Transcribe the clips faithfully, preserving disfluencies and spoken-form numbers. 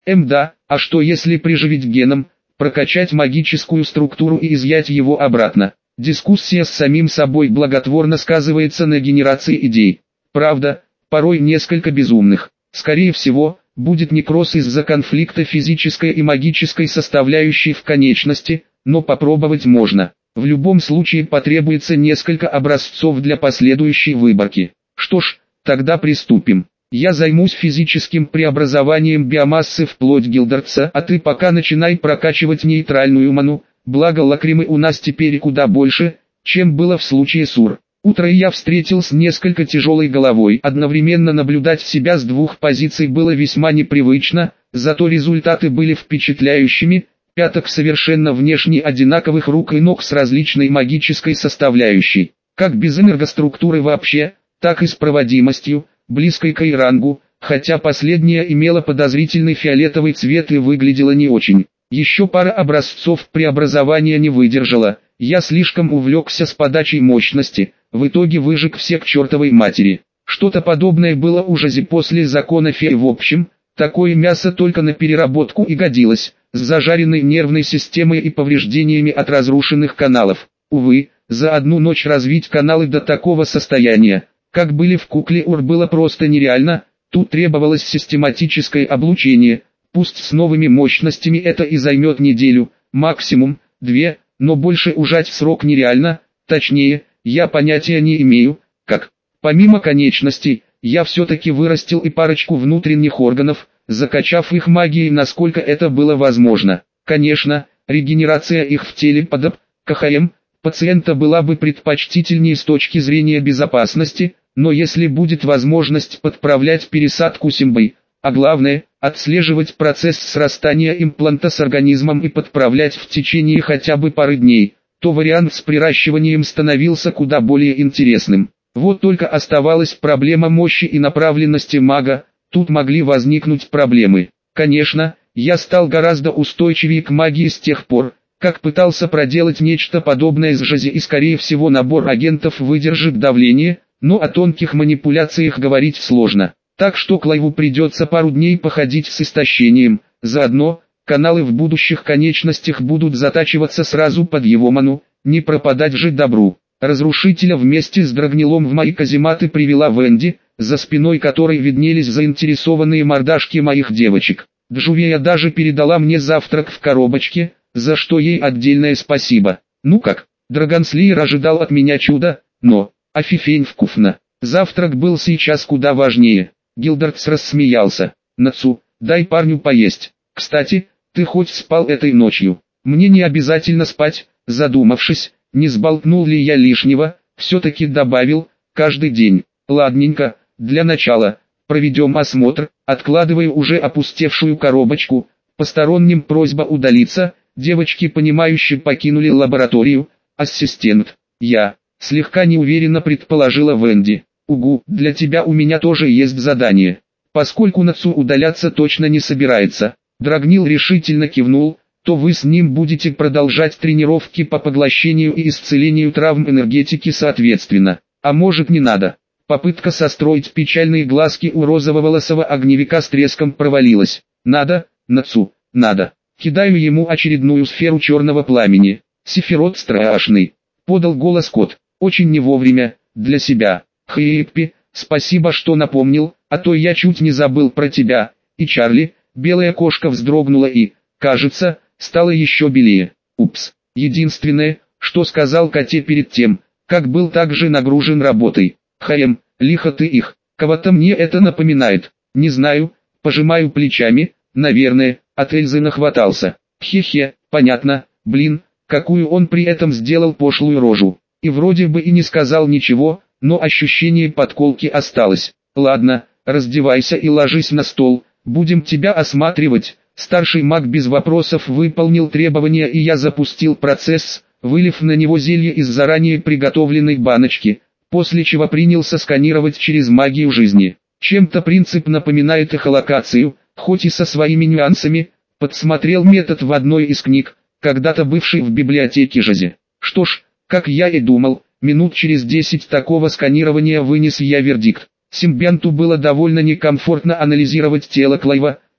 Мда, а что если приживить геном, прокачать магическую структуру и изъять его обратно? Дискуссия с самим собой благотворно сказывается на генерации идей. Правда, порой несколько безумных. Скорее всего, будет некроз из-за конфликта физической и магической составляющей в конечности, но попробовать можно. В любом случае потребуется несколько образцов для последующей выборки. Что ж, тогда приступим. Я займусь физическим преобразованием биомассы вплоть Гилдертса, а ты пока начинай прокачивать нейтральную ману, благо лакримы у нас теперь куда больше, чем было в случае с Ур. Утро я встретил с несколько тяжелой головой, одновременно наблюдать себя с двух позиций было весьма непривычно, зато результаты были впечатляющими, пяток совершенно внешне одинаковых рук и ног с различной магической составляющей, как без энергоструктуры вообще, так и с проводимостью, близкой к Ирангу, хотя последняя имела подозрительный фиолетовый цвет и выглядела не очень. Еще пара образцов преобразования не выдержала, я слишком увлекся с подачей мощности, в итоге выжег все к чертовой матери. Что-то подобное было у Жази после закона феи. В общем, такое мясо только на переработку и годилось, с зажаренной нервной системой и повреждениями от разрушенных каналов. Увы, за одну ночь развить каналы до такого состояния, как были в кукле Ур, было просто нереально, тут требовалось систематическое облучение, пусть с новыми мощностями это и займет неделю, максимум, две, но больше ужать в срок нереально, точнее, я понятия не имею, как. Помимо конечностей, я все-таки вырастил и парочку внутренних органов, закачав их магией насколько это было возможно. Конечно, регенерация их в теле под КХМ пациента была бы предпочтительнее с точки зрения безопасности, но если будет возможность подправлять пересадку симбой, а главное, отслеживать процесс срастания импланта с организмом и подправлять в течение хотя бы пары дней, то вариант с приращиванием становился куда более интересным. Вот только оставалась проблема мощи и направленности мага, тут могли возникнуть проблемы. Конечно, я стал гораздо устойчивее к магии с тех пор, как пытался проделать нечто подобное с Жази, и скорее всего набор агентов выдержит давление, но о тонких манипуляциях говорить сложно. Так что Клайву придется пару дней походить с истощением, заодно, каналы в будущих конечностях будут затачиваться сразу под его ману, не пропадать же добру. Разрушителя вместе с Драгнилом в мои казематы привела Венди, за спиной которой виднелись заинтересованные мордашки моих девочек. Джувея даже передала мне завтрак в коробочке, за что ей отдельное спасибо. Ну как, Драгонслеер ожидал от меня чуда, но, офигеть вкусно. Завтрак был сейчас куда важнее. Гилдертс рассмеялся. Нацу, дай парню поесть. Кстати, ты хоть спал этой ночью? Мне не обязательно спать, задумавшись, не сболтнул ли я лишнего, все-таки добавил, каждый день. Ладненько, для начала, проведем осмотр, откладывая уже опустевшую коробочку, посторонним просьба удалиться, девочки понимающе покинули лабораторию, ассистент, я, слегка неуверенно предположила Венди. Угу, для тебя у меня тоже есть задание. Поскольку Нацу удаляться точно не собирается, Драгнил решительно кивнул, то вы с ним будете продолжать тренировки по поглощению и исцелению травм энергетики соответственно. А может не надо. Попытка состроить печальные глазки у розово-волосого огневика с треском провалилась. Надо, Нацу, надо. Кидаю ему очередную сферу черного пламени. Сефирот страшный. Подал голос кот. Очень не вовремя, для себя. Хэйппи, спасибо, что напомнил, а то я чуть не забыл про тебя. И Чарли, белая кошка вздрогнула и, кажется, стала еще белее. Упс. Единственное, что сказал коте перед тем, как был также нагружен работой. Хаем, лихо ты их. Кого-то мне это напоминает. Не знаю, пожимаю плечами, наверное, от Эльзы нахватался. Хе-хе, понятно, блин, какую он при этом сделал пошлую рожу. И вроде бы и не сказал ничего, но ощущение подколки осталось. Ладно, раздевайся и ложись на стол, будем тебя осматривать. Старший маг без вопросов выполнил требования, и я запустил процесс, вылив на него зелье из заранее приготовленной баночки, после чего принялся сканировать через магию жизни. Чем-то принцип напоминает эхолокацию, хоть и со своими нюансами, подсмотрел метод в одной из книг, когда-то бывшей в библиотеке Жази. Что ж, как я и думал, минут через десять такого сканирования вынес я вердикт. Симбианту было довольно некомфортно анализировать тело Клайва,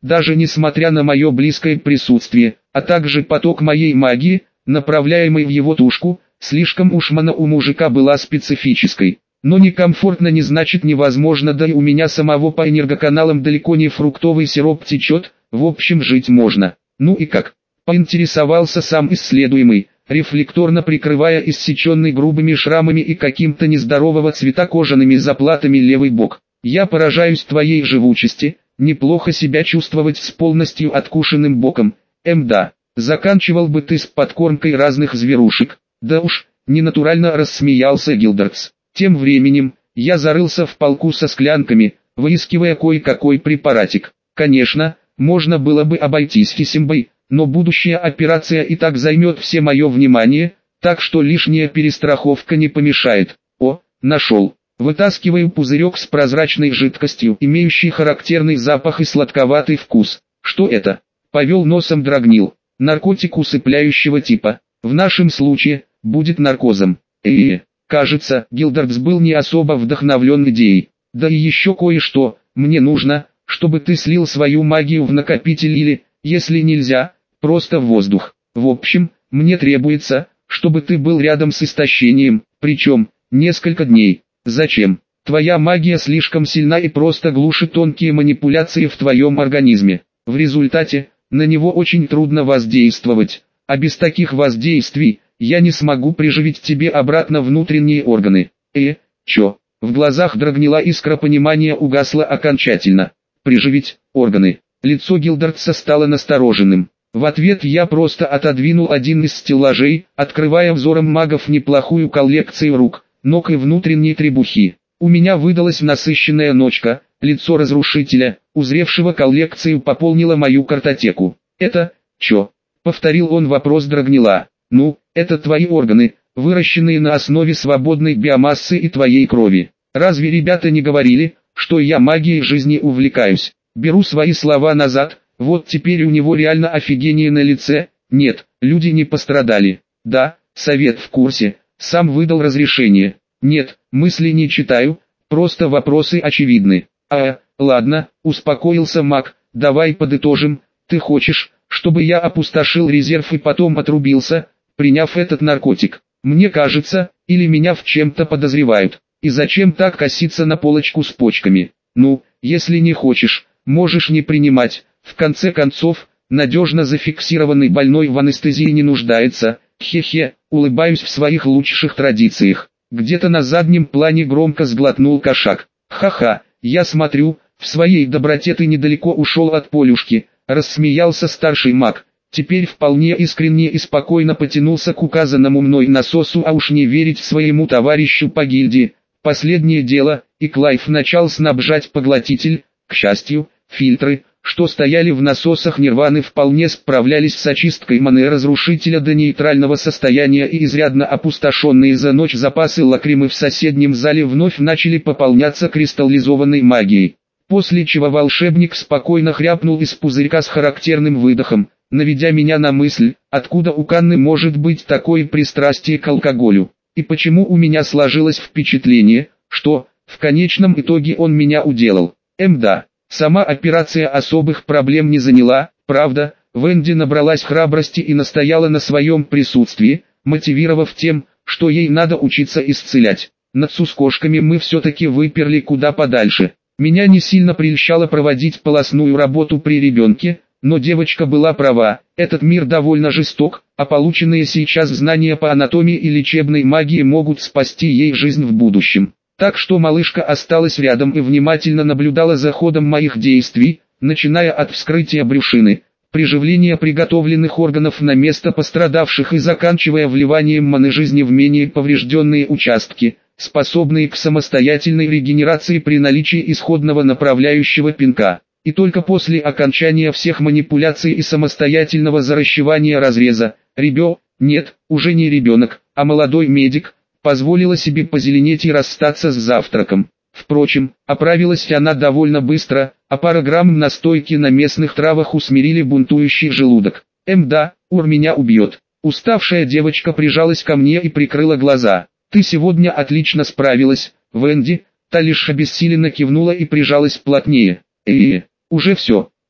даже несмотря на мое близкое присутствие, а также поток моей магии, направляемой в его тушку, слишком уж мана у мужика была специфической. Но некомфортно не значит невозможно, да и у меня самого по энергоканалам далеко не фруктовый сироп течет, в общем жить можно. Ну и как? Поинтересовался сам исследуемый, рефлекторно прикрывая иссеченный грубыми шрамами и каким-то нездорового цвета кожаными заплатами левый бок. Я поражаюсь твоей живучести, неплохо себя чувствовать с полностью откушенным боком. Мда, заканчивал бы ты с подкормкой разных зверушек. Да уж, ненатурально рассмеялся Гилдертс. Тем временем, я зарылся в полку со склянками, выискивая кое-какой препаратик. Конечно, можно было бы обойтись фисимбой, но будущая операция и так займет все мое внимание, так что лишняя перестраховка не помешает. О, нашел. Вытаскиваю пузырек с прозрачной жидкостью, имеющий характерный запах и сладковатый вкус. Что это? Повел носом Драгнил. Наркотик усыпляющего типа. В нашем случае, будет наркозом. Э-э. Кажется, Гилдертс был не особо вдохновлен идеей. Да и еще кое-что, мне нужно, чтобы ты слил свою магию в накопитель или, если нельзя, просто в воздух. В общем, мне требуется, чтобы ты был рядом с истощением, причем, несколько дней. Зачем? Твоя магия слишком сильна и просто глушит тонкие манипуляции в твоем организме. В результате, на него очень трудно воздействовать, а без таких воздействий, я не смогу приживить тебе обратно внутренние органы. Э, чё? В глазах Драгнила искра понимания угасла окончательно. Приживить органы. Лицо Гилдертса стало настороженным. В ответ я просто отодвинул один из стеллажей, открывая взором магов неплохую коллекцию рук, ног и внутренней требухи. У меня выдалась насыщенная ночка, лицо разрушителя, узревшего коллекцию, пополнило мою картотеку. «Это, чё?» — повторил он вопрос Драгнила. «Ну, это твои органы, выращенные на основе свободной биомассы и твоей крови. Разве ребята не говорили, что я магией жизни увлекаюсь?» Беру свои слова назад, вот теперь у него реально офигение на лице. Нет, люди не пострадали. Да, совет в курсе, сам выдал разрешение. Нет, мысли не читаю, просто вопросы очевидны. А, ладно, успокоился маг, давай подытожим. Ты хочешь, чтобы я опустошил резерв и потом отрубился, приняв этот наркотик? Мне кажется, или меня в чем-то подозревают. И зачем так коситься на полочку с почками? Ну, если не хочешь, можешь не принимать. В конце концов, надежно зафиксированный больной в анестезии не нуждается. Хе-хе, улыбаюсь в своих лучших традициях. Где-то на заднем плане громко сглотнул кошак. Ха-ха, я смотрю, в своей доброте ты недалеко ушел от Полюшки, рассмеялся старший маг. Теперь вполне искренне и спокойно потянулся к указанному мной насосу, а уж не верить своему товарищу по гильдии. Последнее дело, и Клайв начал снабжать поглотитель. К счастью, фильтры, что стояли в насосах Нирваны, вполне справлялись с очисткой маны разрушителя до нейтрального состояния, и изрядно опустошенные за ночь запасы лакримы в соседнем зале вновь начали пополняться кристаллизованной магией. После чего волшебник спокойно хряпнул из пузырька с характерным выдохом, наведя меня на мысль, откуда у Канны может быть такое пристрастие к алкоголю, и почему у меня сложилось впечатление, что, в конечном итоге он меня уделал. Мда. Сама операция особых проблем не заняла, правда, Венди набралась храбрости и настояла на своем присутствии, мотивировав тем, что ей надо учиться исцелять. Нацу с кошками мы все-таки выперли куда подальше. Меня не сильно прельщало проводить полостную работу при ребенке, но девочка была права, этот мир довольно жесток, а полученные сейчас знания по анатомии и лечебной магии могут спасти ей жизнь в будущем. Так что малышка осталась рядом и внимательно наблюдала за ходом моих действий, начиная от вскрытия брюшины, приживления приготовленных органов на место пострадавших и заканчивая вливанием маны жизни в менее поврежденные участки, способные к самостоятельной регенерации при наличии исходного направляющего пинка. И только после окончания всех манипуляций и самостоятельного заращивания разреза, ребё, нет, уже не ребенок, а молодой медик, позволила себе позеленеть и расстаться с завтраком. Впрочем, оправилась она довольно быстро, а пара грамм настойки на местных травах усмирили бунтующий желудок. Мда, Ур меня убьет. Уставшая девочка прижалась ко мне и прикрыла глаза. Ты сегодня отлично справилась, Венди. Та лишь обессиленно кивнула и прижалась плотнее. Э-э, уже все.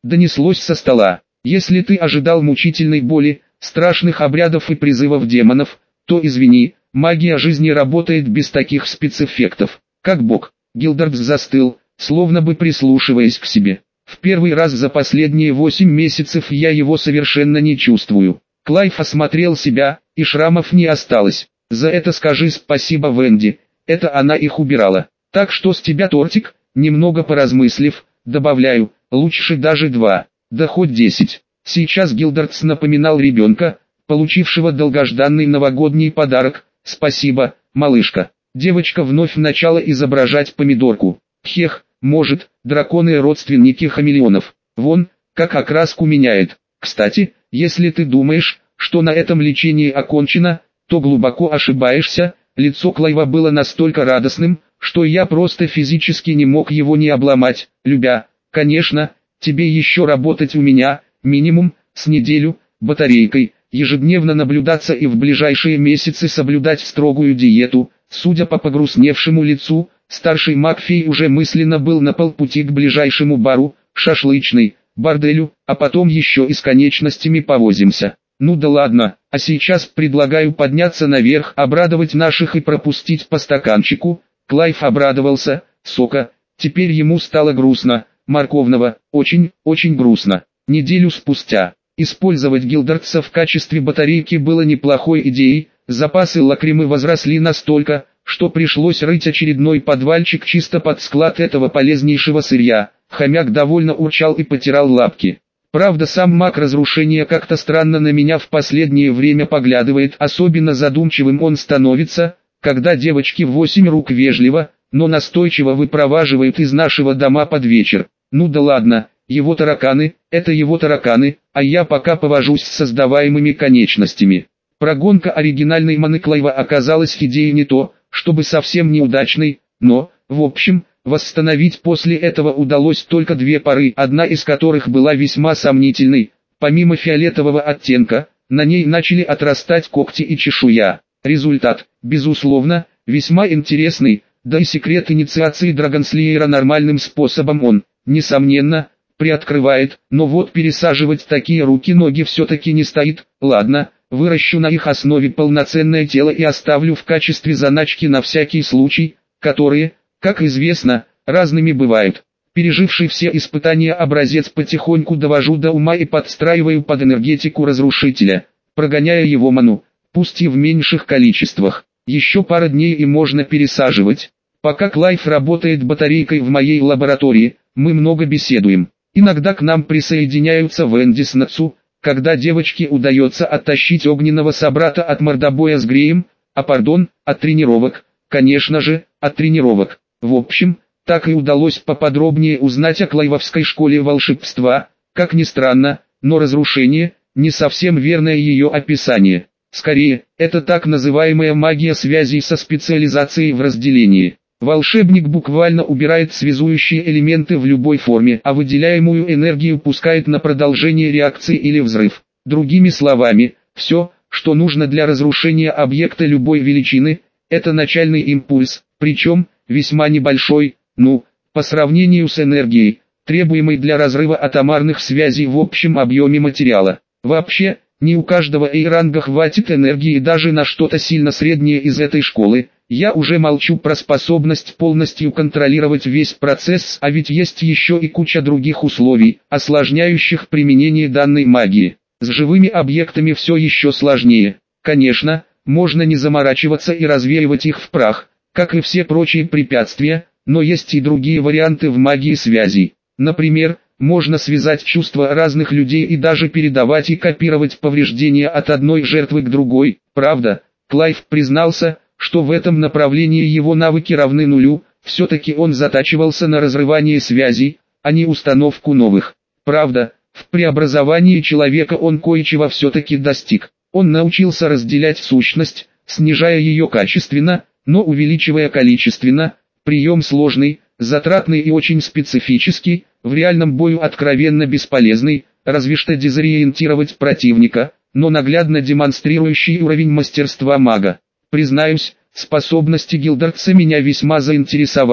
донеслось со стола. Если ты ожидал мучительной боли, страшных обрядов и призывов демонов, то извини, магия жизни работает без таких спецэффектов. Как бог. Гилдерт застыл, словно бы прислушиваясь к себе. В первый раз за последние восемь месяцев я его совершенно не чувствую. Клайв осмотрел себя, и шрамов не осталось. За это скажи спасибо Венди, это она их убирала. Так что с тебя тортик, немного поразмыслив, добавляю, лучше даже два, да хоть десять. Сейчас Гилдертс напоминал ребенка, получившего долгожданный новогодний подарок. Спасибо, малышка. Девочка вновь начала изображать помидорку. Хех, может, драконы родственники хамелеонов. Вон, как окраску меняет. Кстати, если ты думаешь, что на этом лечение окончено, то глубоко ошибаешься. Лицо Клайва было настолько радостным, что я просто физически не мог его не обломать, любя. Конечно, тебе еще работать у меня, минимум, с неделю, батарейкой, ежедневно наблюдаться и в ближайшие месяцы соблюдать строгую диету. Судя по погрустневшему лицу, старший Макфей уже мысленно был на полпути к ближайшему бару, шашлычной, борделю, а потом еще и с конечностями повозимся. Ну да ладно, а сейчас предлагаю подняться наверх, обрадовать наших и пропустить по стаканчику. Клайв обрадовался, сока, теперь ему стало грустно, морковного, очень, очень грустно. Неделю спустя, использовать Гилдертса в качестве батарейки было неплохой идеей, запасы лакримы возросли настолько, что пришлось рыть очередной подвальчик чисто под склад этого полезнейшего сырья. Хомяк довольно урчал и потирал лапки. Правда, сам маг разрушения как-то странно на меня в последнее время поглядывает, особенно задумчивым он становится, когда девочки в восемь рук вежливо, но настойчиво выпроваживают из нашего дома под вечер. Ну да ладно, его тараканы, это его тараканы, а я пока повожусь с создаваемыми конечностями. Прогонка оригинальной маны Клайва оказалась идеей не то, чтобы совсем неудачной, но, в общем, восстановить после этого удалось только две пары, одна из которых была весьма сомнительной. Помимо фиолетового оттенка, на ней начали отрастать когти и чешуя. Результат, безусловно, весьма интересный, да и секрет инициации Драгонслеера нормальным способом он, несомненно, приоткрывает, но вот пересаживать такие руки-ноги все-таки не стоит. Ладно, выращу на их основе полноценное тело и оставлю в качестве заначки на всякий случай, которые, как известно, разными бывают. Переживший все испытания образец потихоньку довожу до ума и подстраиваю под энергетику разрушителя, прогоняя его ману, пусть и в меньших количествах. Еще пара дней и можно пересаживать. Пока Клайв работает батарейкой в моей лаборатории, мы много беседуем. Иногда к нам присоединяются Венди с Нацу, когда девочке удается оттащить огненного собрата от мордобоя с Греем, а пардон, от тренировок, конечно же, от тренировок. В общем, так и удалось поподробнее узнать о Клайвовской школе волшебства. Как ни странно, но разрушение – не совсем верное ее описание. Скорее, это так называемая магия связей со специализацией в разделении. Волшебник буквально убирает связующие элементы в любой форме, а выделяемую энергию пускает на продолжение реакции или взрыв. Другими словами, все, что нужно для разрушения объекта любой величины, это начальный импульс, причем, весьма небольшой, ну, по сравнению с энергией, требуемой для разрыва атомарных связей в общем объеме материала. Вообще, не у каждого A-ранга хватит энергии даже на что-то сильно среднее из этой школы. Я уже молчу про способность полностью контролировать весь процесс, а ведь есть еще и куча других условий, осложняющих применение данной магии. С живыми объектами все еще сложнее. Конечно, можно не заморачиваться и развеивать их в прах, как и все прочие препятствия, но есть и другие варианты в магии связей. Например, можно связать чувства разных людей и даже передавать и копировать повреждения от одной жертвы к другой. Правда, Клайв признался, что в этом направлении его навыки равны нулю, все-таки он затачивался на разрывание связей, а не установку новых. Правда, в преобразовании человека он кое-чего все-таки достиг. Он научился разделять сущность, снижая ее качественно, но увеличивая количественно. Прием сложный, затратный и очень специфический, в реальном бою откровенно бесполезный, разве что дезориентировать противника, но наглядно демонстрирующий уровень мастерства мага. Признаюсь, способности Гилдертса меня весьма заинтересовали,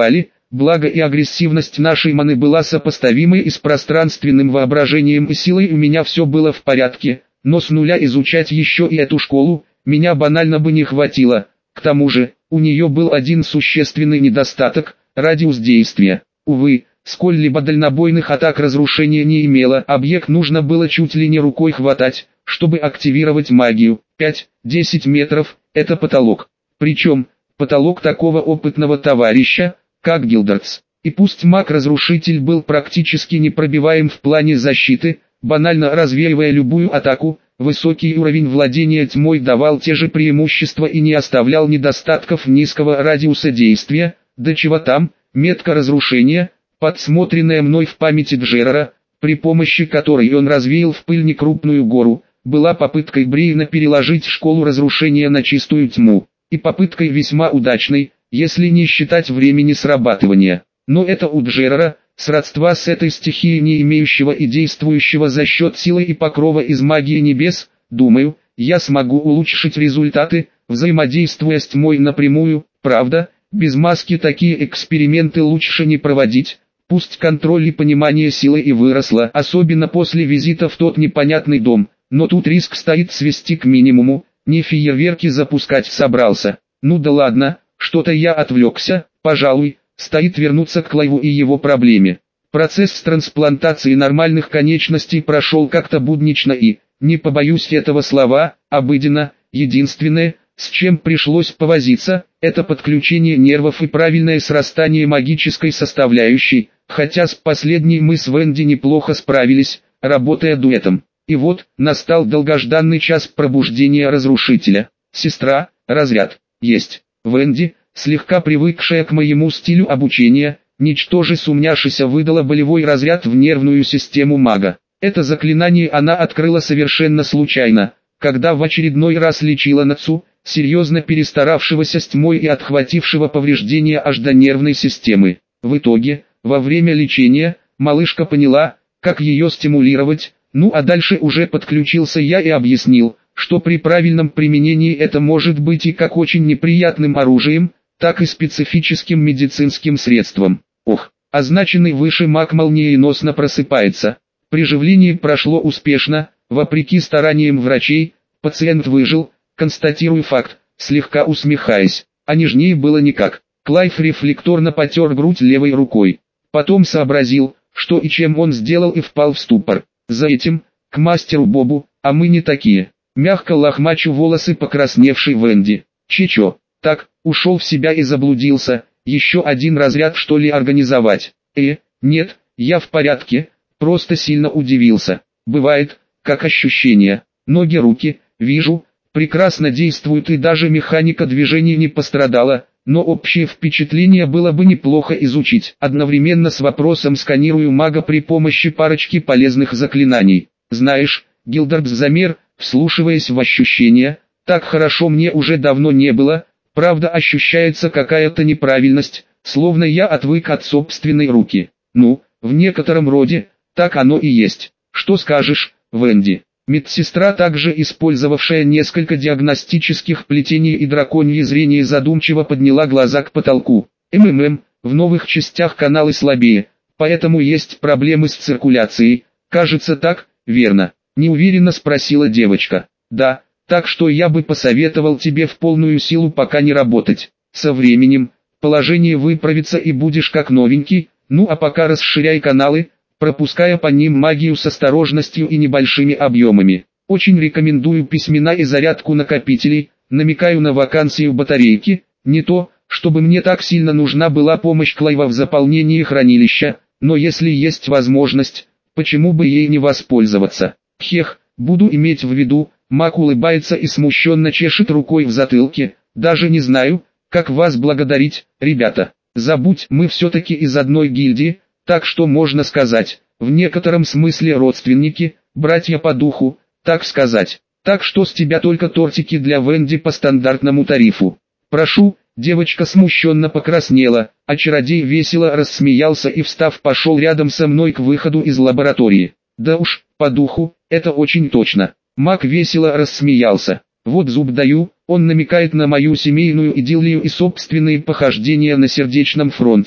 благо и агрессивность нашей маны была сопоставимой и с пространственным воображением и силой у меня все было в порядке, но с нуля изучать еще и эту школу, меня банально бы не хватило. К тому же, у нее был один существенный недостаток – радиус действия. Увы, сколь-либо дальнобойных атак разрушения не имело, объект нужно было чуть ли не рукой хватать, чтобы активировать магию. пять-десять метров – это потолок. Причем, потолок такого опытного товарища, как Гилдертс. И пусть маг-разрушитель был практически непробиваем в плане защиты, банально развеивая любую атаку, высокий уровень владения тьмой давал те же преимущества и не оставлял недостатков низкого радиуса действия, да чего там, метка разрушения, подсмотренная мной в памяти Джерара, при помощи которой он развеял в пыль некрупную гору, была попыткой Брейна переложить школу разрушения на чистую тьму, и попыткой весьма удачной, если не считать времени срабатывания. Но это у Джерара, сродства с этой стихией не имеющего и действующего за счет силы и покрова из магии небес, думаю, я смогу улучшить результаты, взаимодействуя с тьмой напрямую, правда, без маски такие эксперименты лучше не проводить, пусть контроль и понимание силы и выросло, особенно после визита в тот непонятный дом, но тут риск стоит свести к минимуму, не фейерверки запускать собрался. Ну да ладно, что-то я отвлекся, пожалуй. Стоит вернуться к Клайву и его проблеме. Процесс трансплантации нормальных конечностей прошел как-то буднично и, не побоюсь этого слова, обыденно. Единственное, с чем пришлось повозиться, это подключение нервов и правильное срастание магической составляющей, хотя с последней мы с Венди неплохо справились, работая дуэтом. И вот, настал долгожданный час пробуждения разрушителя. Сестра, разряд, есть. Венди, слегка привыкшая к моему стилю обучения, ничтоже сумняшися выдала болевой разряд в нервную систему мага. Это заклинание она открыла совершенно случайно, когда в очередной раз лечила Нацу, серьезно перестаравшегося с тьмой и отхватившего повреждения аж до нервной системы. В итоге, во время лечения, малышка поняла, как ее стимулировать, ну а дальше уже подключился я и объяснил, что при правильном применении это может быть и как очень неприятным оружием, так и специфическим медицинским средством. Ох, означенный выше маг молниеносно просыпается. Приживление прошло успешно, вопреки стараниям врачей, пациент выжил, констатирую факт, слегка усмехаясь, а нежнее было никак. Клайв рефлекторно потер грудь левой рукой. Потом сообразил, что и чем он сделал, и впал в ступор. За этим, к мастеру Бобу, а мы не такие. Мягко лохмачу волосы покрасневшей Венди. Чечо, так, ушел в себя и заблудился, еще один разряд что ли организовать? Э, нет, я в порядке, просто сильно удивился. Бывает, как ощущение, ноги, руки, вижу, прекрасно действуют и даже механика движений не пострадала, но общее впечатление было бы неплохо изучить. Одновременно с вопросом сканирую мага при помощи парочки полезных заклинаний. Знаешь, Гилдертс замер, вслушиваясь в ощущения, так хорошо мне уже давно не было, правда ощущается какая-то неправильность, словно я отвык от собственной руки. Ну, в некотором роде, так оно и есть. Что скажешь, Венди? Медсестра, также использовавшая несколько диагностических плетений и драконье зрение, задумчиво подняла глаза к потолку. МММ, в новых частях каналы слабее, поэтому есть проблемы с циркуляцией, кажется так, верно? Неуверенно спросила девочка. Да, так что я бы посоветовал тебе в полную силу пока не работать. Со временем, положение выправится и будешь как новенький, ну а пока расширяй каналы, пропуская по ним магию с осторожностью и небольшими объемами. Очень рекомендую письмена и зарядку накопителей, намекаю на вакансию батарейки, не то, чтобы мне так сильно нужна была помощь Клайва в заполнении хранилища, но если есть возможность, почему бы ей не воспользоваться? Хех, буду иметь в виду, маг улыбается и смущенно чешет рукой в затылке, даже не знаю, как вас благодарить, ребята. Забудь, мы все-таки из одной гильдии, так что можно сказать, в некотором смысле родственники, братья по духу, так сказать. Так что с тебя только тортики для Венди по стандартному тарифу. Прошу, девочка смущенно покраснела, а чародей весело рассмеялся и, встав, пошел рядом со мной к выходу из лаборатории. Да уж, по духу, это очень точно. Маг весело рассмеялся. Вот зуб даю, он намекает на мою семейную идиллию и собственные похождения на сердечном фронте.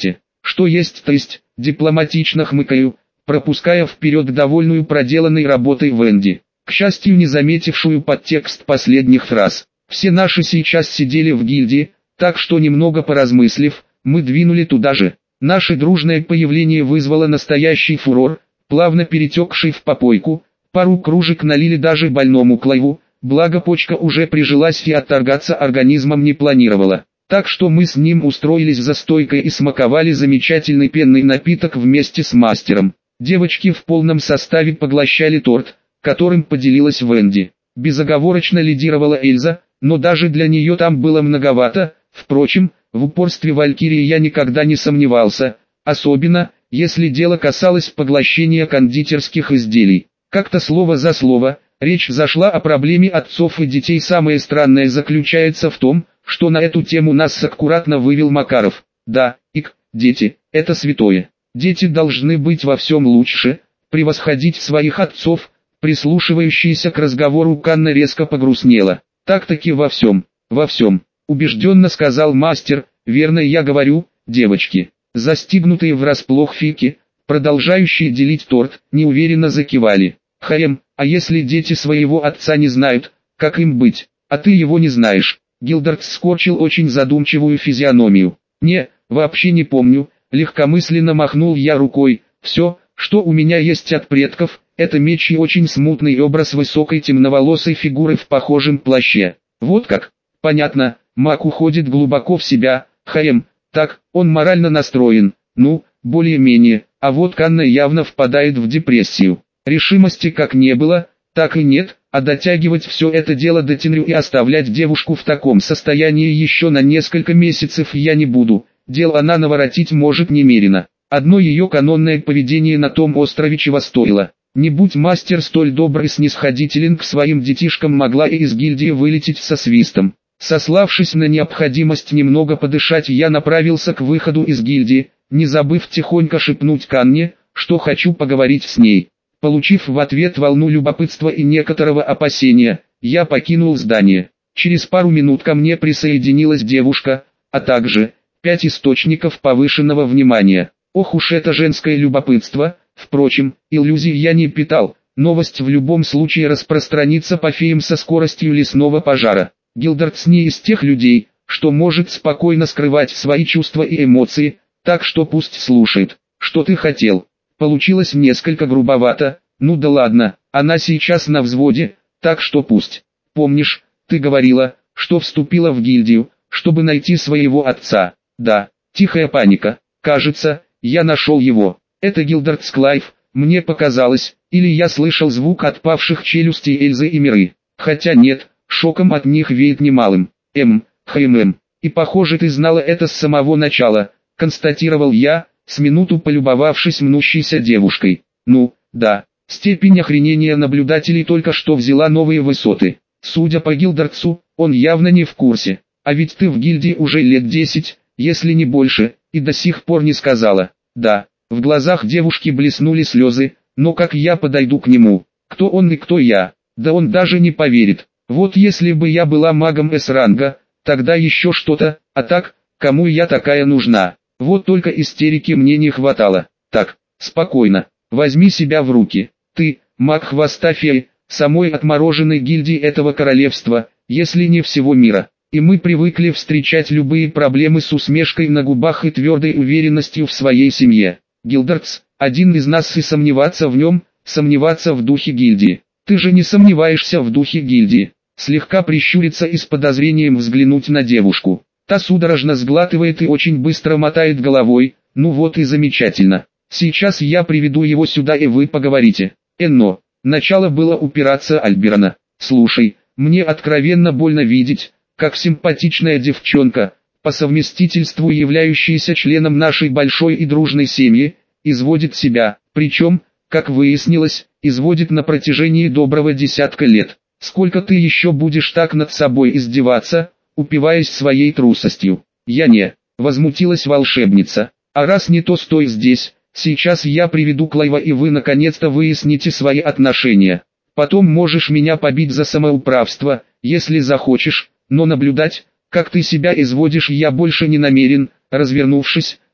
Что есть, то есть, дипломатично хмыкаю, пропуская вперед довольную проделанной работой Венди, к счастью не заметившую подтекст последних фраз. Все наши сейчас сидели в гильдии, так что немного поразмыслив, мы двинули туда же. Наше дружное появление вызвало настоящий фурор, плавно перетекший в попойку, пару кружек налили даже больному Клайву, благо почка уже прижилась и отторгаться организмом не планировала. Так что мы с ним устроились за стойкой и смаковали замечательный пенный напиток вместе с мастером. Девочки в полном составе поглощали торт, которым поделилась Венди. Безоговорочно лидировала Эльза, но даже для нее там было многовато. Впрочем, в упорстве Валькирии я никогда не сомневался, особенно, если дело касалось поглощения кондитерских изделий. Как-то слово за слово, речь зашла о проблеме отцов и детей. Самое странное заключается в том, что на эту тему нас аккуратно вывел Макаров. Да, ик, дети, это святое. Дети должны быть во всем лучше, превосходить своих отцов. Прислушивающаяся к разговору Канна резко погрустнела. Так-таки во всем, во всем, убежденно сказал мастер. Верно я говорю, девочки. Застигнутые врасплох Фики, продолжающие делить торт, неуверенно закивали. Хаем, а если дети своего отца не знают, как им быть? А ты его не знаешь. Гилдард скорчил очень задумчивую физиономию. Не, вообще не помню, легкомысленно махнул я рукой. Все, что у меня есть от предков, это меч и очень смутный образ высокой темноволосой фигуры в похожем плаще. Вот как? Понятно, маг уходит глубоко в себя. Хаем, так, он морально настроен. Ну, более-менее, а вот Канна явно впадает в депрессию. Решимости как не было, так и нет, а дотягивать все это дело до Тенрю и оставлять девушку в таком состоянии еще на несколько месяцев я не буду. Дел она наворотить может немерено. Одно ее канонное поведение на том острове чего стоило. Не будь мастер столь добр и снисходителен к своим детишкам, могла и из гильдии вылететь со свистом. Сославшись на необходимость немного подышать, я направился к выходу из гильдии, не забыв тихонько шепнуть Канне, что хочу поговорить с ней. Получив в ответ волну любопытства и некоторого опасения, я покинул здание. Через пару минут ко мне присоединилась девушка, а также пять источников повышенного внимания. Ох уж это женское любопытство. Впрочем, иллюзий я не питал, новость в любом случае распространится по феям со скоростью лесного пожара. Гилдард не из тех людей, что может спокойно скрывать свои чувства и эмоции, так что пусть слушает. Что ты хотел? Получилось несколько грубовато, ну да ладно, она сейчас на взводе, так что пусть. Помнишь, ты говорила, что вступила в гильдию, чтобы найти своего отца? Да, тихая паника, кажется, я нашел его. Это Гилдард Клайв, мне показалось, или я слышал звук отпавших челюстей Эльзы и Миры. Хотя нет, шоком от них веет немалым. Эм, хм, и похоже ты знала это с самого начала, констатировал я, с минуту полюбовавшись мнущейся девушкой. Ну, да, степень охренения наблюдателей только что взяла новые высоты. Судя по Гилдардсу, он явно не в курсе. А ведь ты в гильдии уже лет десять, если не больше, и до сих пор не сказала. Да. В глазах девушки блеснули слезы, но как я подойду к нему? Кто он и кто я? Да он даже не поверит. Вот если бы я была магом С-ранга, тогда еще что-то, а так, кому я такая нужна? Вот только истерики мне не хватало. Так, спокойно, возьми себя в руки. Ты, маг хвоста феи, самой отмороженной гильдии этого королевства, если не всего мира. И мы привыкли встречать любые проблемы с усмешкой на губах и твердой уверенностью в своей семье. Гилдардс, один из нас, и сомневаться в нем, сомневаться в духе гильдии. Ты же не сомневаешься в духе гильдии. Слегка прищуриться и с подозрением взглянуть на девушку. Та судорожно сглатывает и очень быстро мотает головой. Ну вот и замечательно. Сейчас я приведу его сюда и вы поговорите. Энно. Начало было упираться Альберана. Слушай, мне откровенно больно видеть, как симпатичная девчонка, по совместительству являющаяся членом нашей большой и дружной семьи, изводит себя, причем, как выяснилось, изводит на протяжении доброго десятка лет. Сколько ты еще будешь так над собой издеваться, упиваясь своей трусостью? Я не, возмутилась волшебница. А раз не, то стой здесь, сейчас я приведу Клайва и вы наконец-то выясните свои отношения. Потом можешь меня побить за самоуправство, если захочешь, но наблюдать, как ты себя изводишь, я больше не намерен. Развернувшись,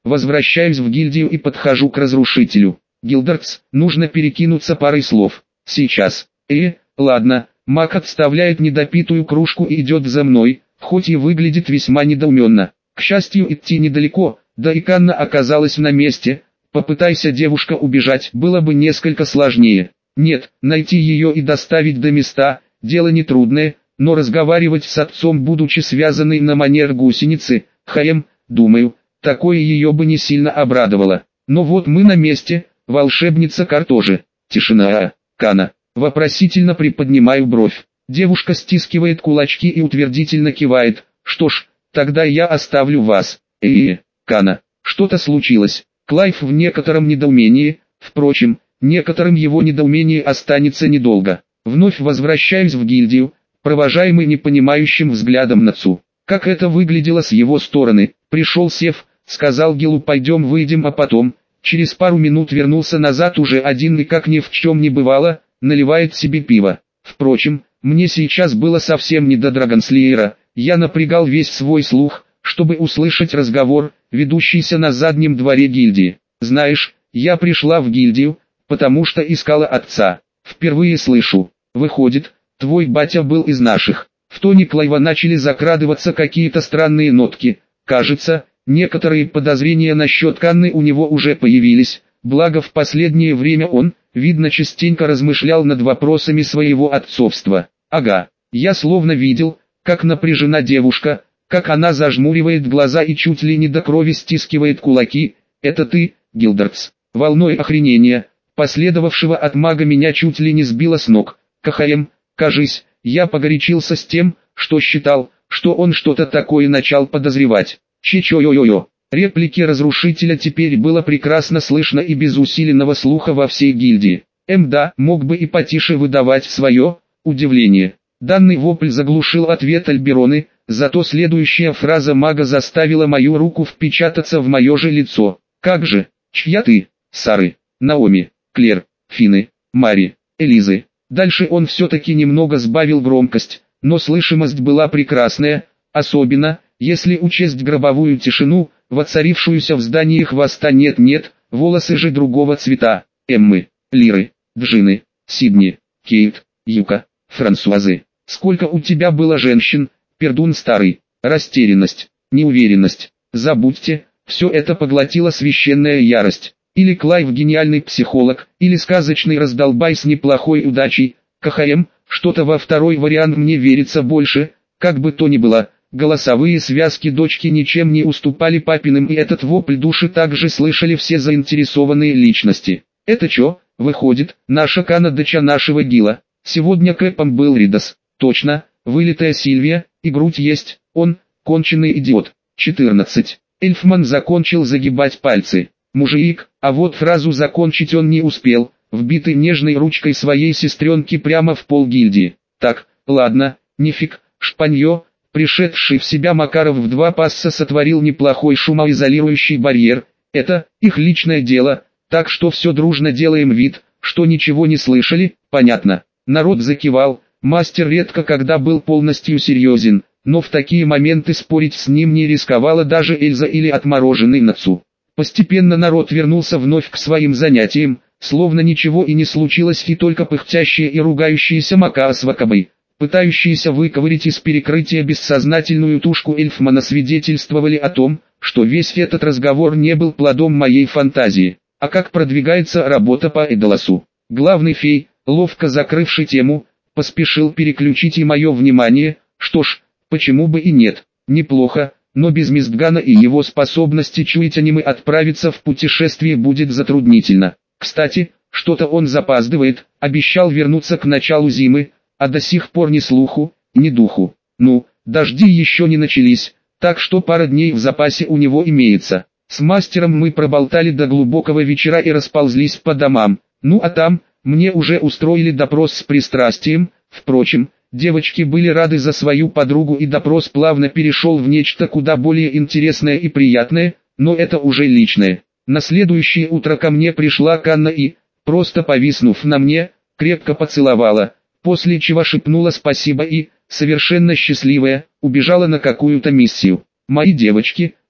Возвращаюсь в гильдию и подхожу к разрушителю. Гилдертс, нужно перекинуться парой слов. Сейчас. Э, ладно. Маг отставляет недопитую кружку и идет за мной, хоть и выглядит весьма недоуменно. К счастью, идти недалеко, да и Канна оказалась на месте. Попытайся девушка убежать, было бы несколько сложнее. Нет, найти ее и доставить до места – дело нетрудное, но разговаривать с отцом, будучи связанной на манер гусеницы, хм, думаю, такое ее бы не сильно обрадовало. Но вот мы на месте, волшебница Кар тоже. Тишина. Канна. Вопросительно приподнимаю бровь. Девушка стискивает кулачки и утвердительно кивает. Что ж, тогда я оставлю вас. Э, Канна. Что-то случилось. Клайв в некотором недоумении, впрочем, некоторым его недоумение останется недолго. Вновь возвращаюсь в гильдию, провожаемый непонимающим взглядом Нацу. Как это выглядело с его стороны? Пришел Сев, сказал Гилу пойдем выйдем, а потом, через пару минут вернулся назад уже один и как ни в чем не бывало, наливает себе пиво. Впрочем, мне сейчас было совсем не до Драгонслеера, я напрягал весь свой слух, чтобы услышать разговор, ведущийся на заднем дворе гильдии. Знаешь, я пришла в гильдию, потому что искала отца. Впервые слышу. Выходит, твой батя был из наших. В тоне Клайва начали закрадываться какие-то странные нотки. Кажется, некоторые подозрения насчет Канны у него уже появились, благо в последнее время он, видно, частенько размышлял над вопросами своего отцовства. Ага, я словно видел, как напряжена девушка, как она зажмуривает глаза и чуть ли не до крови стискивает кулаки. Это ты, Гилдертс? Волной охренения, последовавшего от мага, меня чуть ли не сбило с ног. КХМ, кажись, я погорячился с тем, что считал, что он что-то такое начал подозревать. Че-чо-йо-йо-йо. Реплики разрушителя теперь было прекрасно слышно и без усиленного слуха во всей гильдии. Мда мог бы и потише выдавать свое удивление. Данный вопль заглушил ответ Альбероны, зато следующая фраза мага заставила мою руку впечататься в мое же лицо. Как же, чья ты? Сары, Наоми, Клер, Фины, Мари, Элизы. Дальше он все-таки немного сбавил громкость, но слышимость была прекрасная, особенно, если учесть гробовую тишину, воцарившуюся в здании хвоста нет-нет, волосы же другого цвета. Эммы, Лиры, Джины, Сидни, Кейт, Юка, Франсуазы. Сколько у тебя было женщин, пердун старый? Растерянность, неуверенность. Забудьте, все это поглотила священная ярость. Или Клайв гениальный психолог, или сказочный раздолбай с неплохой удачей. КХМ, что-то во второй вариант мне верится больше. Как бы то ни было, голосовые связки дочки ничем не уступали папиным, и этот вопль души также слышали все заинтересованные личности. Это чё, выходит, наша Канна доча нашего Гила? Сегодня Кэпом был Ридос. Точно, вылитая Сильвия, и грудь есть, он, конченый идиот. четырнадцать. Эльфман закончил загибать пальцы. Мужик, а вот фразу закончить он не успел, вбитый нежной ручкой своей сестренки прямо в пол гильдии. Так, ладно, нифиг, шпанье, пришедший в себя Макаров в два пасса сотворил неплохой шумоизолирующий барьер, это, их личное дело, так что все дружно делаем вид, что ничего не слышали, понятно. Народ закивал, мастер редко когда был полностью серьезен, но в такие моменты спорить с ним не рисковала даже Эльза или отмороженный Нацу. Постепенно народ вернулся вновь к своим занятиям, словно ничего и не случилось, и только пыхтящие и ругающиеся Макаа с Вакабой, пытающиеся выковырять из перекрытия бессознательную тушку Эльфмана, свидетельствовали о том, что весь этот разговор не был плодом моей фантазии. А как продвигается работа по Эдоласу? Главный фей, ловко закрывший тему, поспешил переключить и мое внимание. Что ж, почему бы и нет, неплохо. Но без Мистгана и его способности чуять аниме отправиться в путешествие будет затруднительно. Кстати, что-то он запаздывает, обещал вернуться к началу зимы, а до сих пор ни слуху, ни духу. Ну, дожди еще не начались, так что пара дней в запасе у него имеется. С мастером мы проболтали до глубокого вечера и расползлись по домам. Ну а там, мне уже устроили допрос с пристрастием, впрочем, девочки были рады за свою подругу, и допрос плавно перешел в нечто куда более интересное и приятное, но это уже личное. На следующее утро ко мне пришла Канна и, просто повиснув на мне, крепко поцеловала, после чего шепнула спасибо и, совершенно счастливая, убежала на какую-то миссию. Мои девочки,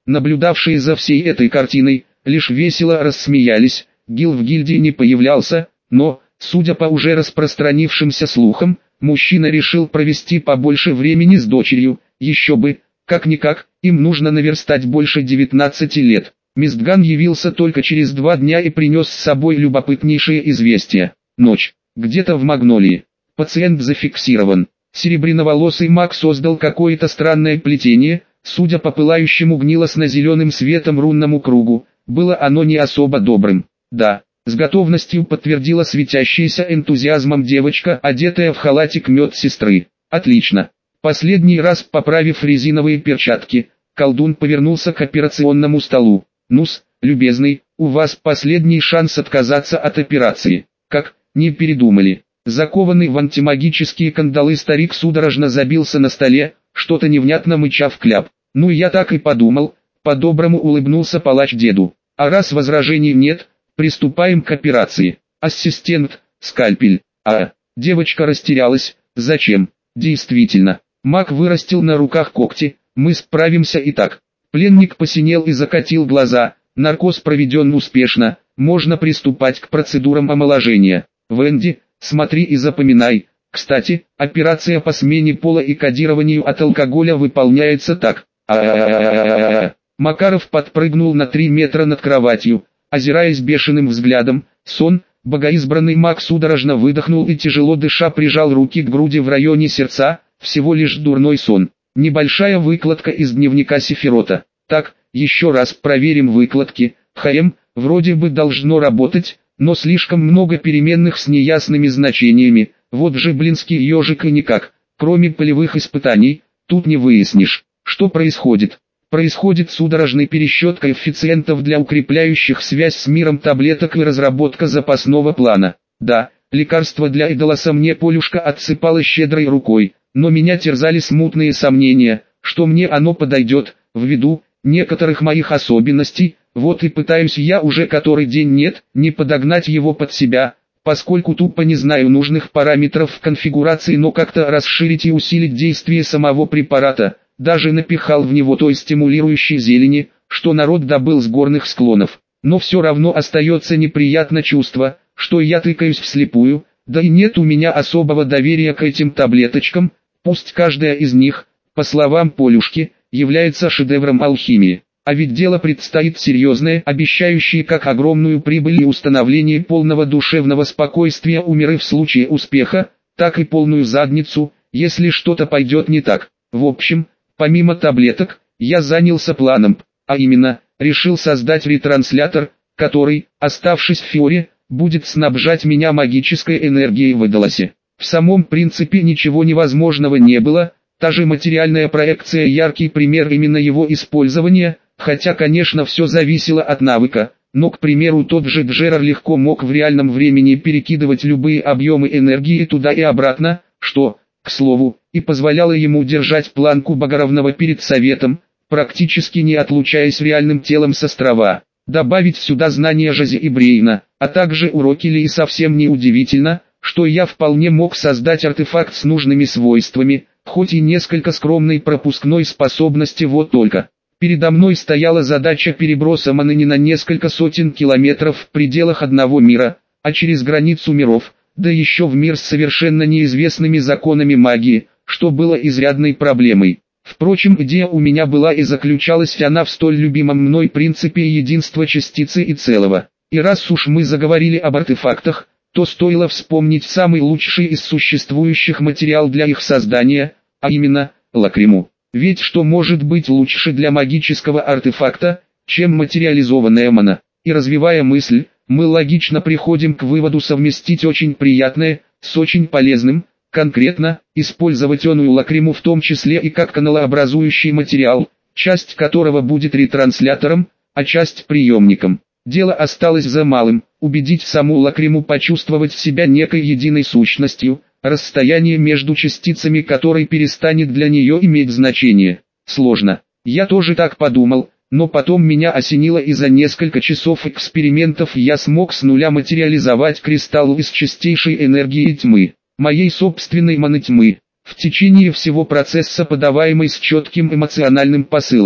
Наблюдавшие за всей этой картиной, лишь весело рассмеялись. Гил в гильдии не появлялся, но, судя по уже распространившимся слухам, мужчина решил провести побольше времени с дочерью. Еще бы, как-никак, им нужно наверстать больше девятнадцати лет. Мистган явился только через два дня и принес с собой любопытнейшее известие. Ночь. Где-то в Магнолии. Пациент зафиксирован. Серебряноволосый маг создал какое-то странное плетение, судя по пылающему гнилостно-зеленым светом рунному кругу, было оно не особо добрым. Да, с готовностью подтвердила светящаяся энтузиазмом девочка, одетая в халатик медсестры. Отлично. Последний раз поправив резиновые перчатки, колдун повернулся к операционному столу. «Ну-с, любезный, у вас последний шанс отказаться от операции. Как, не передумали?» Закованный в антимагические кандалы старик судорожно забился на столе, что-то невнятно мыча в кляп. «Ну я так и подумал», — по-доброму улыбнулся палач деду. «А раз возражений нет, приступаем к операции. Ассистент, скальпель». А, девочка растерялась. «Зачем?» «Действительно, маг вырастил на руках когти, мы справимся и так». Пленник посинел и закатил глаза. «Наркоз проведен успешно, можно приступать к процедурам омоложения. Венди, смотри и запоминай. Кстати, операция по смене пола и кодированию от алкоголя выполняется так». А-а-а-а-а-а. Макаров подпрыгнул на три метра над кроватью, озираясь бешеным взглядом. Сон. Богоизбранный маг судорожно выдохнул и тяжело дыша прижал руки к груди в районе сердца. Всего лишь дурной сон. Небольшая выкладка из дневника Сефирота. Так, еще раз проверим выкладки. ХМ, вроде бы должно работать, но слишком много переменных с неясными значениями. Вот же блинский ежик и никак. Кроме полевых испытаний, тут не выяснишь, что происходит. Происходит судорожный пересчет коэффициентов для укрепляющих связь с миром таблеток и разработка запасного плана. Да, лекарство для идолоса мне Полюшка отсыпало щедрой рукой, но меня терзали смутные сомнения, что мне оно подойдет, ввиду некоторых моих особенностей. Вот и пытаюсь я уже который день нет, не подогнать его под себя, поскольку тупо не знаю нужных параметров в конфигурации, но как-то расширить и усилить действие самого препарата. Даже напихал в него той стимулирующей зелени, что народ добыл с горных склонов. Но все равно остается неприятное чувство, что я тыкаюсь вслепую, да и нет у меня особого доверия к этим таблеточкам, пусть каждая из них, по словам Полюшки, является шедевром алхимии. А ведь дело предстоит серьезное, обещающее как огромную прибыль и установление полного душевного спокойствия у мира в случае успеха, так и полную задницу, если что-то пойдет не так. В общем, помимо таблеток, я занялся планом, а именно, решил создать ретранслятор, который, оставшись в Фиоре, будет снабжать меня магической энергией в Идолосе. В самом принципе ничего невозможного не было, та же материальная проекция яркий пример именно его использования, хотя конечно все зависело от навыка, но к примеру тот же Джерар легко мог в реальном времени перекидывать любые объемы энергии туда и обратно, что, к слову, и позволяло ему держать планку Богоравного перед Советом, практически не отлучаясь реальным телом с острова. Добавить сюда знания Жази и Брейна, а также уроки Ли, и совсем не удивительно, что я вполне мог создать артефакт с нужными свойствами, хоть и несколько скромной пропускной способности. Вот только. Передо мной стояла задача переброса маны не на несколько сотен километров в пределах одного мира, а через границу миров, да еще в мир с совершенно неизвестными законами магии, что было изрядной проблемой. Впрочем, идея у меня была и заключалась она в столь любимом мной принципе единства частицы и целого. И раз уж мы заговорили об артефактах, то стоило вспомнить самый лучший из существующих материал для их создания, а именно, лакриму. Ведь что может быть лучше для магического артефакта, чем материализованная мана? И развивая мысль, мы логично приходим к выводу совместить очень приятное с очень полезным, конкретно, использовать оную лакриму в том числе и как каналообразующий материал, часть которого будет ретранслятором, а часть приемником. Дело осталось за малым, убедить саму лакриму почувствовать себя некой единой сущностью, расстояние между частицами которой перестанет для нее иметь значение. Сложно. Я тоже так подумал, но потом меня осенило, и за несколько часов экспериментов я смог с нуля материализовать кристалл из чистейшей энергии тьмы, моей собственной маны тьмы, в течение всего процесса подаваемой с четким эмоциональным посылом.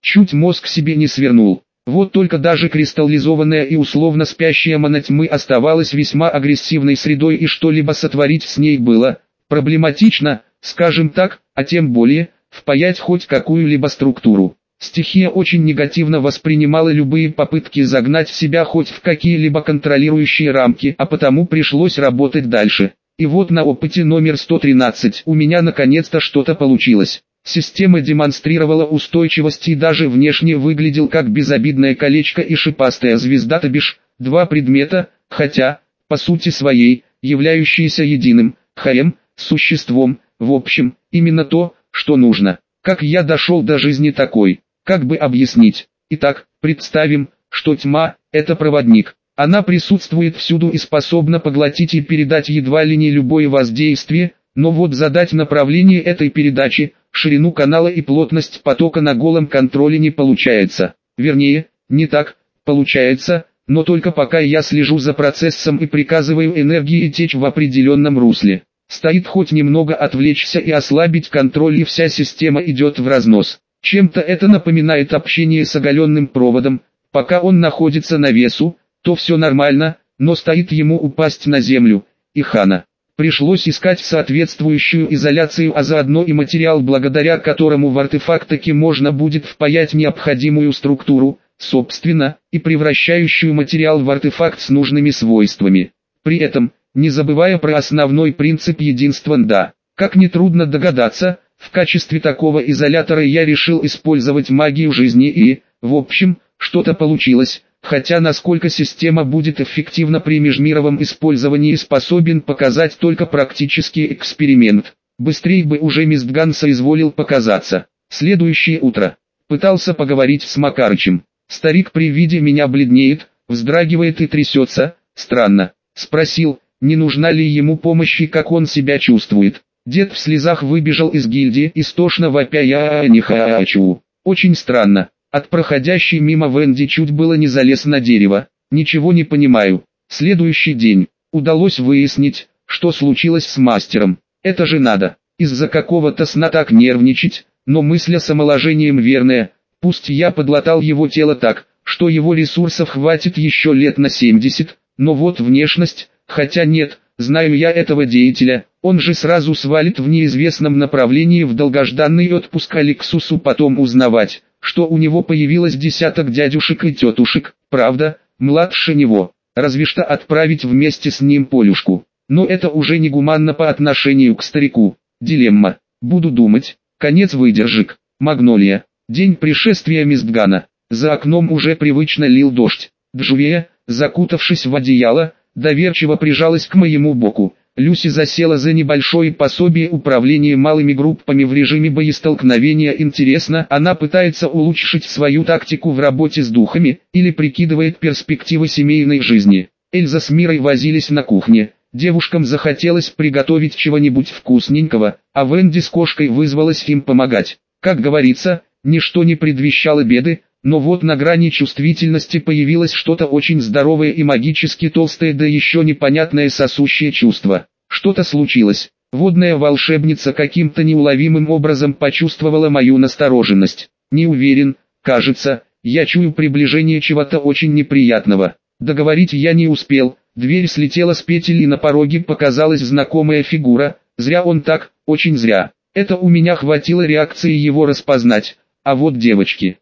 Чуть мозг себе не свернул. Вот только даже кристаллизованная и условно спящая мана тьмы оставалась весьма агрессивной средой, и что-либо сотворить с ней было проблематично, скажем так, а тем более впаять хоть какую-либо структуру. Стихия очень негативно воспринимала любые попытки загнать себя хоть в какие-либо контролирующие рамки, а потому пришлось работать дальше. И вот на опыте номер сто тринадцать у меня наконец-то что-то получилось. Система демонстрировала устойчивость и даже внешне выглядел как безобидное колечко и шипастая звезда, то бишь два предмета, хотя, по сути своей, являющиеся единым, ХМ, существом, в общем, именно то, что нужно. Как я дошел до жизни такой? Как бы объяснить? Итак, представим, что тьма – это проводник. Она присутствует всюду и способна поглотить и передать едва ли не любое воздействие, но вот задать направление этой передачи, ширину канала и плотность потока на голом контроле не получается. Вернее, не так, получается, но только пока я слежу за процессом и приказываю энергии течь в определенном русле. Стоит хоть немного отвлечься и ослабить контроль, и вся система идет в разнос. Чем-то это напоминает общение с оголенным проводом. Пока он находится на весу, то все нормально, но стоит ему упасть на землю, и хана. Пришлось искать соответствующую изоляцию, а заодно и материал, благодаря которому в артефакт таки можно будет впаять необходимую структуру, собственно, и превращающую материал в артефакт с нужными свойствами. При этом, не забывая про основной принцип единства Нда. Как нетрудно догадаться, в качестве такого изолятора я решил использовать магию жизни и, в общем, что-то получилось, хотя насколько система будет эффективна при межмировом использовании, способен показать только практический эксперимент. Быстрей бы уже Мистган соизволил показаться. Следующее утро. Пытался поговорить с Макарычем. Старик при виде меня бледнеет, вздрагивает и трясется. Странно. Спросил, не нужна ли ему помощь и как он себя чувствует. Дед в слезах выбежал из гильдии, истошно вопя: «Я не хочу». Очень странно. От проходящей мимо Венди чуть было не залез на дерево. Ничего не понимаю. Следующий день. Удалось выяснить, что случилось с мастером. Это же надо. Из-за какого-то сна так нервничать, но мысль с омоложением верная. Пусть я подлатал его тело так, что его ресурсов хватит еще лет на семьдесят, но вот внешность, хотя нет, знаю я этого деятеля, он же сразу свалит в неизвестном направлении в долгожданный отпуск, а Лексусу потом узнавать, что у него появилось десяток дядюшек и тетушек, правда, младше него, разве что отправить вместе с ним Полюшку. Но это уже негуманно по отношению к старику. Дилемма. Буду думать. Конец выдержек. Магнолия. День пришествия Мистгана. За окном уже привычно лил дождь. Джувея, закутавшись в одеяло, доверчиво прижалась к моему боку. Люси засела за небольшое пособие управления малыми группами в режиме боестолкновения. Интересно, она пытается улучшить свою тактику в работе с духами, или прикидывает перспективы семейной жизни. Эльза с Мирой возились на кухне. Девушкам захотелось приготовить чего-нибудь вкусненького, а Венди с кошкой вызвалась им помогать. Как говорится, ничто не предвещало беды, но вот на грани чувствительности появилось что-то очень здоровое и магически толстое, да еще непонятное сосущее чувство. Что-то случилось. Водная волшебница каким-то неуловимым образом почувствовала мою настороженность. Не уверен, кажется, я чую приближение чего-то очень неприятного. Договорить я не успел, дверь слетела с петель и на пороге показалась знакомая фигура. Зря он так, очень зря. Это у меня хватило реакции его распознать, а вот девочки...